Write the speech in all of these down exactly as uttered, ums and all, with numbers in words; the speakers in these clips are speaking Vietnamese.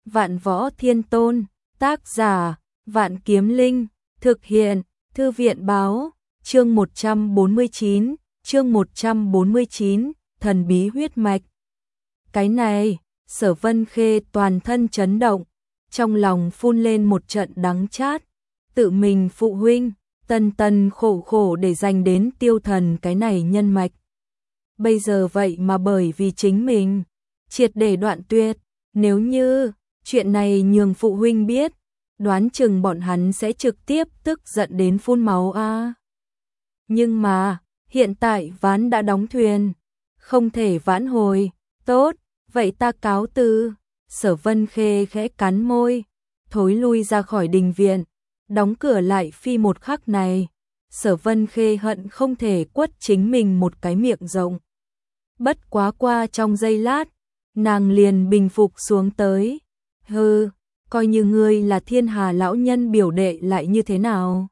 Vạn Võ Thiên Tôn, tác giả, Vạn Kiếm Linh, thực hiện, Thư viện báo, chương một trăm bốn mươi chín, chương một trăm bốn mươi chín, thần bí huyết mạch. Cái này, Sở Vân Khê toàn thân chấn động, trong lòng phun lên một trận đắng chát, tự mình phụ huynh, tần tần khổ khổ để dành đến tiêu thần cái này nhân mạch. Bây giờ vậy mà bởi vì chính mình, triệt để đoạn tuyệt, nếu như chuyện này nhường phụ huynh biết, đoán chừng bọn hắn sẽ trực tiếp tức giận đến phun máu a. Nhưng mà, hiện tại ván đã đóng thuyền, không thể vãn hồi, tốt, vậy ta cáo từ. Sở Vân Khê khẽ cắn môi, thối lui ra khỏi đình viện, đóng cửa lại phi một khắc này. Sở Vân Khê hận không thể quất chính mình một cái miệng rộng. Bất quá qua trong giây lát, nàng liền bình phục xuống tới. Hừ, coi như ngươi là Thiên Hà lão nhân biểu đệ lại như thế nào?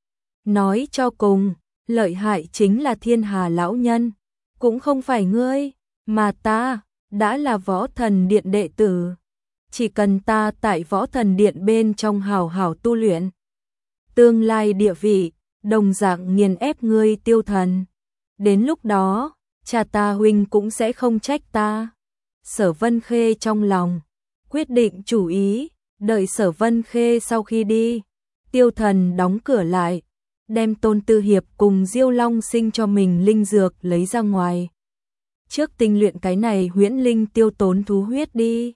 Nói cho cùng, lợi hại chính là Thiên Hà lão nhân, cũng không phải ngươi, mà ta, đã là Võ Thần Điện đệ tử. Chỉ cần ta tại Võ Thần Điện bên trong hào hào tu luyện, tương lai địa vị, đồng dạng nghiền ép ngươi Tiêu Thần. Đến lúc đó, cha ta huynh cũng sẽ không trách ta. Sở Vân Khê trong lòng quyết định chủ ý, đợi Sở Vân Khê sau khi đi, Tiêu Thần đóng cửa lại, đem Tôn Tư Hiệp cùng Diêu Long sinh cho mình linh dược lấy ra ngoài. Trước tinh luyện cái này huyễn linh tiêu tốn thú huyết đi.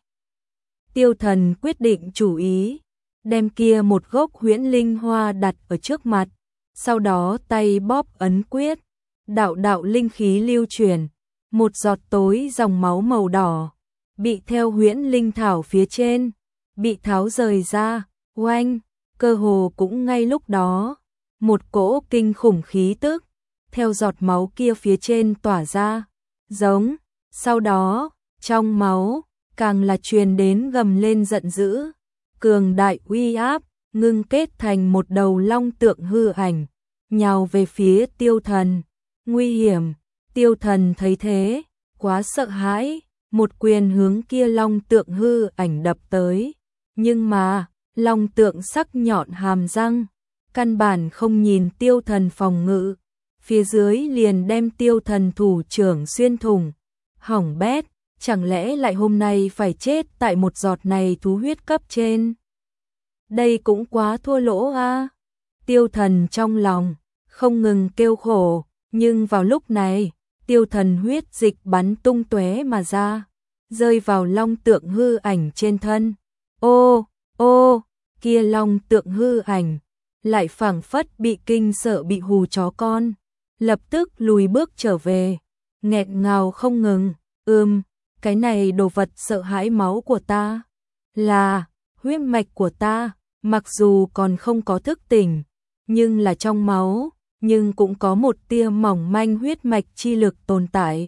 Tiêu Thần quyết định chủ ý, đem kia một gốc huyễn linh hoa đặt ở trước mặt, sau đó tay bóp ấn quyết, đạo đạo linh khí lưu chuyển, một giọt tối dòng máu màu đỏ bị theo huyễn linh thảo phía trên bị tháo rời ra, oanh, cơ hồ cũng ngay lúc đó, một cỗ kinh khủng khí tức theo giọt máu kia phía trên tỏa ra, giống, sau đó, trong máu càng là truyền đến gầm lên giận dữ, cường đại uy áp, ngưng kết thành một đầu long tượng hư ảnh, nhào về phía Tiêu Thần. Nguy hiểm, Tiêu Thần thấy thế, quá sợ hãi, một quyền hướng kia long tượng hư ảnh đập tới. Nhưng mà, long tượng sắc nhọn hàm răng, căn bản không nhìn Tiêu Thần phòng ngự, phía dưới liền đem Tiêu Thần thủ trưởng xuyên thủng. Hỏng bét, chẳng lẽ lại hôm nay phải chết tại một giọt này thú huyết cấp trên? Đây cũng quá thua lỗ a. Tiêu Thần trong lòng không ngừng kêu khổ, nhưng vào lúc này, Tiêu Thần huyết dịch bắn tung tóe mà ra, rơi vào long tượng hư ảnh trên thân. Ô, ô, kia long tượng hư ảnh lại phảng phất bị kinh sợ bị hù chó con, lập tức lùi bước trở về, nghẹn ngào không ngừng. Ừm, cái này đồ vật sợ hãi máu của ta, là huyết mạch của ta, mặc dù còn không có thức tỉnh, nhưng là trong máu, nhưng cũng có một tia mỏng manh huyết mạch chi lực tồn tại.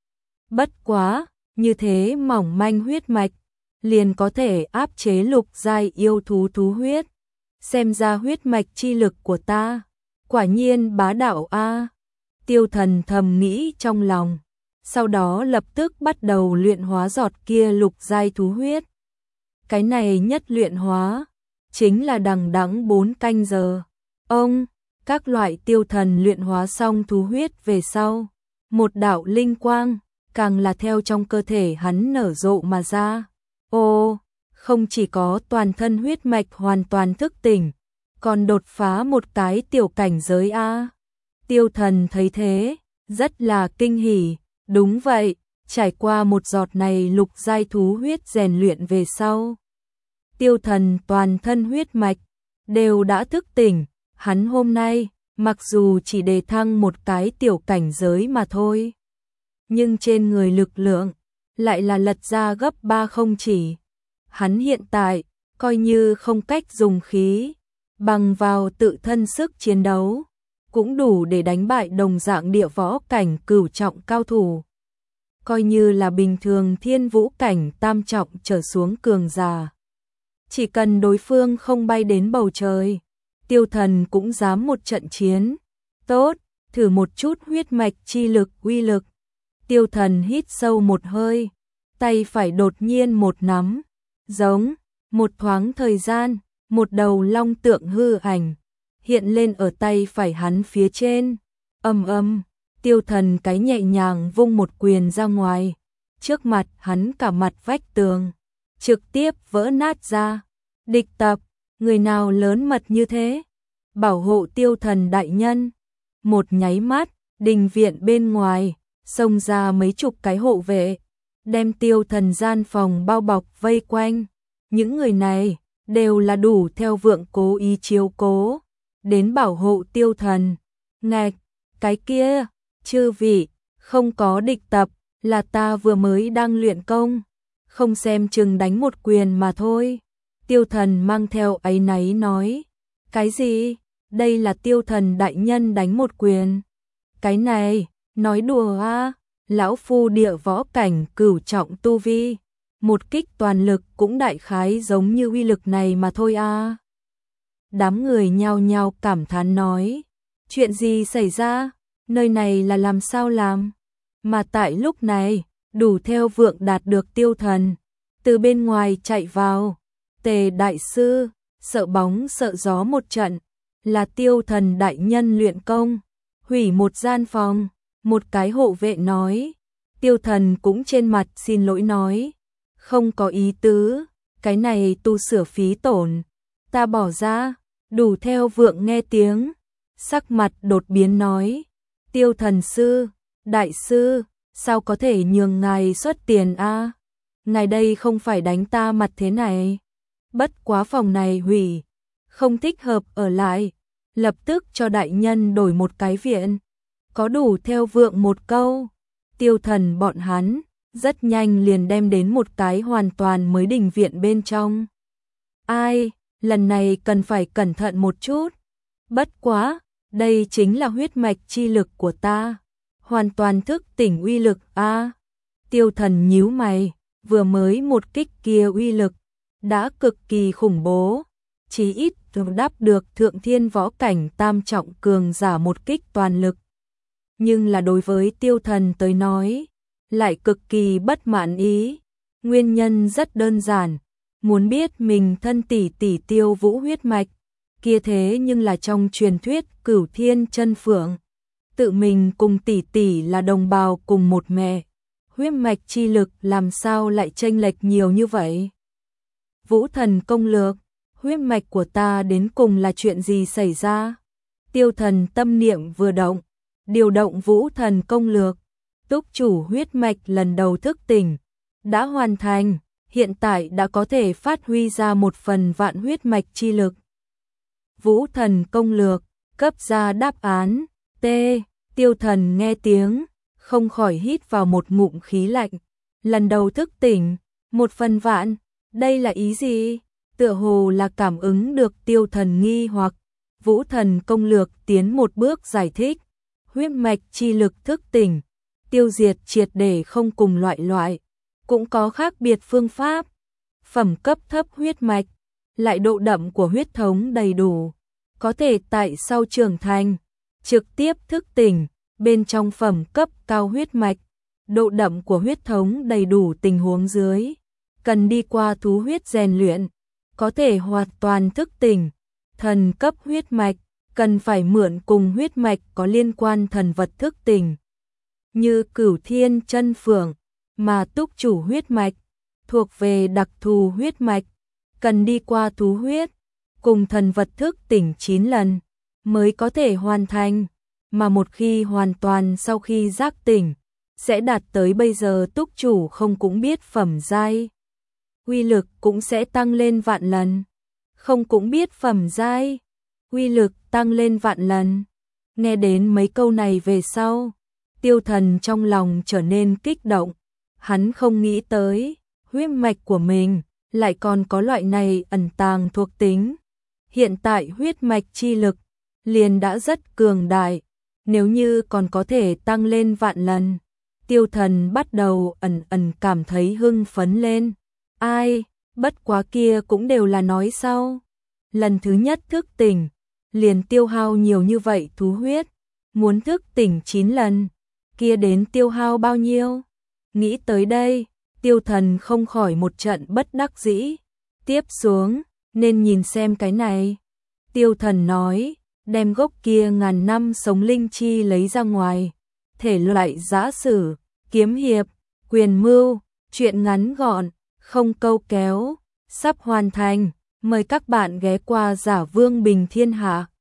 Bất quá, như thế mỏng manh huyết mạch, liền có thể áp chế lục giai yêu thú thú huyết. Xem ra huyết mạch chi lực của ta, quả nhiên bá đạo a. Tiêu Thần thầm nghĩ trong lòng, sau đó lập tức bắt đầu luyện hóa giọt kia lục giai thú huyết. Cái này nhất luyện hóa, chính là đằng đẵng bốn canh giờ. Ông, các loại Tiêu Thần luyện hóa xong thú huyết về sau, một đạo linh quang, càng là theo trong cơ thể hắn nở rộ mà ra. Ô, không chỉ có toàn thân huyết mạch hoàn toàn thức tỉnh, còn đột phá một cái tiểu cảnh giới a. Tiêu Thần thấy thế, rất là kinh hỉ. Đúng vậy, trải qua một giọt này lục giai thú huyết rèn luyện về sau, Tiêu Thần toàn thân huyết mạch đều đã thức tỉnh, hắn hôm nay mặc dù chỉ đề thăng một cái tiểu cảnh giới mà thôi, nhưng trên người lực lượng lại là lật ra gấp ba không chỉ. Hắn hiện tại coi như không cách dùng khí, bằng vào tự thân sức chiến đấu, cũng đủ để đánh bại đồng dạng địa võ cảnh cửu trọng cao thủ. Coi như là bình thường thiên vũ cảnh tam trọng trở xuống cường giả, chỉ cần đối phương không bay đến bầu trời, Tiêu Thần cũng dám một trận chiến. Tốt, thử một chút huyết mạch chi lực uy lực. Tiêu Thần hít sâu một hơi, tay phải đột nhiên một nắm, giống, một thoáng thời gian, một đầu long tượng hư ảnh hiện lên ở tay phải hắn phía trên. Ầm ầm, Tiêu Thần cái nhẹ nhàng vung một quyền ra ngoài, trước mặt hắn cả mặt vách tường trực tiếp vỡ nát ra. Địch tập, người nào lớn mật như thế? Bảo hộ Tiêu Thần đại nhân. Một nháy mắt, đình viện bên ngoài xông ra mấy chục cái hộ vệ, đem Tiêu Thần gian phòng bao bọc vây quanh. Những người này đều là đủ theo Vượng cố ý chiếu cố đến bảo hộ Tiêu Thần. Ngạch, cái kia, chư vị, không có địch tập, là ta vừa mới đang luyện công, không xem chừng đánh một quyền mà thôi. Tiêu Thần mang theo áy náy nói. Cái gì? Đây là Tiêu Thần đại nhân đánh một quyền. Cái này, nói đùa à? Lão phu địa võ cảnh cửu trọng tu vi, một kích toàn lực cũng đại khái giống như uy lực này mà thôi à. Đám người nhao nhao cảm thán nói. Chuyện gì xảy ra? Nơi này là làm sao làm? Mà tại lúc này, đủ theo Vượng đạt được Tiêu Thần từ bên ngoài chạy vào. Tề đại sư, sợ bóng sợ gió một trận, là Tiêu Thần đại nhân luyện công, hủy một gian phòng. Một cái hộ vệ nói. Tiêu Thần cũng trên mặt xin lỗi nói. Không có ý tứ, cái này tu sửa phí tổn, ta bỏ ra. Đủ theo Vượng nghe tiếng, sắc mặt đột biến nói. Tiêu Thần sư, đại sư, sao có thể nhường ngài xuất tiền a? Ngài đây không phải đánh ta mặt thế này. Bất quá phòng này hủy, không thích hợp ở lại, lập tức cho đại nhân đổi một cái viện. Có đủ theo Vượng một câu, Tiêu Thần bọn hắn rất nhanh liền đem đến một cái hoàn toàn mới đình viện bên trong. Ai, lần này cần phải cẩn thận một chút. Bất quá, đây chính là huyết mạch chi lực của ta, hoàn toàn thức tỉnh uy lực a. Tiêu Thần nhíu mày, vừa mới một kích kia uy lực đã cực kỳ khủng bố, chí ít đáp được thượng thiên võ cảnh tam trọng cường giả một kích toàn lực. Nhưng là đối với Tiêu Thần tới nói, lại cực kỳ bất mãn ý. Nguyên nhân rất đơn giản, muốn biết mình thân tỷ tỷ Tiêu Vũ huyết mạch, kia thế nhưng là trong truyền thuyết Cửu Thiên Chân Phượng. Tự mình cùng tỷ tỷ là đồng bào cùng một mẹ, huyết mạch chi lực làm sao lại chênh lệch nhiều như vậy? Vũ Thần công lược, huyết mạch của ta đến cùng là chuyện gì xảy ra? Tiêu Thần tâm niệm vừa động, điều động Vũ Thần công lược, túc chủ huyết mạch lần đầu thức tỉnh, đã hoàn thành, hiện tại đã có thể phát huy ra một phần vạn huyết mạch chi lực. Vũ Thần công lược, cấp ra đáp án, T. Tiêu Thần nghe tiếng, không khỏi hít vào một ngụm khí lạnh. Lần đầu thức tỉnh, một phần vạn, đây là ý gì? Tựa hồ là cảm ứng được Tiêu Thần nghi hoặc. Vũ Thần công lược tiến một bước giải thích. Huyết mạch chi lực thức tỉnh, tiêu diệt triệt để không cùng loại loại, cũng có khác biệt phương pháp. Phẩm cấp thấp huyết mạch, lại độ đậm của huyết thống đầy đủ, có thể tại sau trưởng thành trực tiếp thức tỉnh. Bên trong phẩm cấp cao huyết mạch, độ đậm của huyết thống đầy đủ tình huống dưới, cần đi qua thú huyết rèn luyện, có thể hoàn toàn thức tỉnh. Thần cấp huyết mạch, cần phải mượn cùng huyết mạch có liên quan thần vật thức tỉnh, như Cửu Thiên Chân Phượng. Mà túc chủ huyết mạch, thuộc về đặc thù huyết mạch, cần đi qua thú huyết cùng thần vật thức tỉnh chín lần mới có thể hoàn thành. Mà một khi hoàn toàn sau khi giác tỉnh, sẽ đạt tới bây giờ túc chủ không cũng biết phẩm giai, uy lực cũng sẽ tăng lên vạn lần. Không cũng biết phẩm giai, uy lực tăng lên vạn lần. Nghe đến mấy câu này về sau, Tiêu Thần trong lòng trở nên kích động. Hắn không nghĩ tới, huyết mạch của mình lại còn có loại này ẩn tàng thuộc tính. Hiện tại huyết mạch chi lực liền đã rất cường đại, nếu như còn có thể tăng lên vạn lần, Tiêu Thần bắt đầu ẩn ẩn cảm thấy hưng phấn lên. Ai, bất quá kia cũng đều là nói sau. Lần thứ nhất thức tỉnh, liền tiêu hao nhiều như vậy thú huyết, muốn thức tỉnh chín lần, kia đến tiêu hao bao nhiêu? Nghĩ tới đây, Tiêu Thần không khỏi một trận bất đắc dĩ. Tiếp xuống, nên nhìn xem cái này. Tiêu Thần nói, đem gốc kia ngàn năm sống linh chi lấy ra ngoài. Thể loại giã sử, kiếm hiệp, quyền mưu, truyện ngắn gọn, không câu kéo, sắp hoàn thành. Mời các bạn ghé qua Giả Vương Bình Thiên Hạ.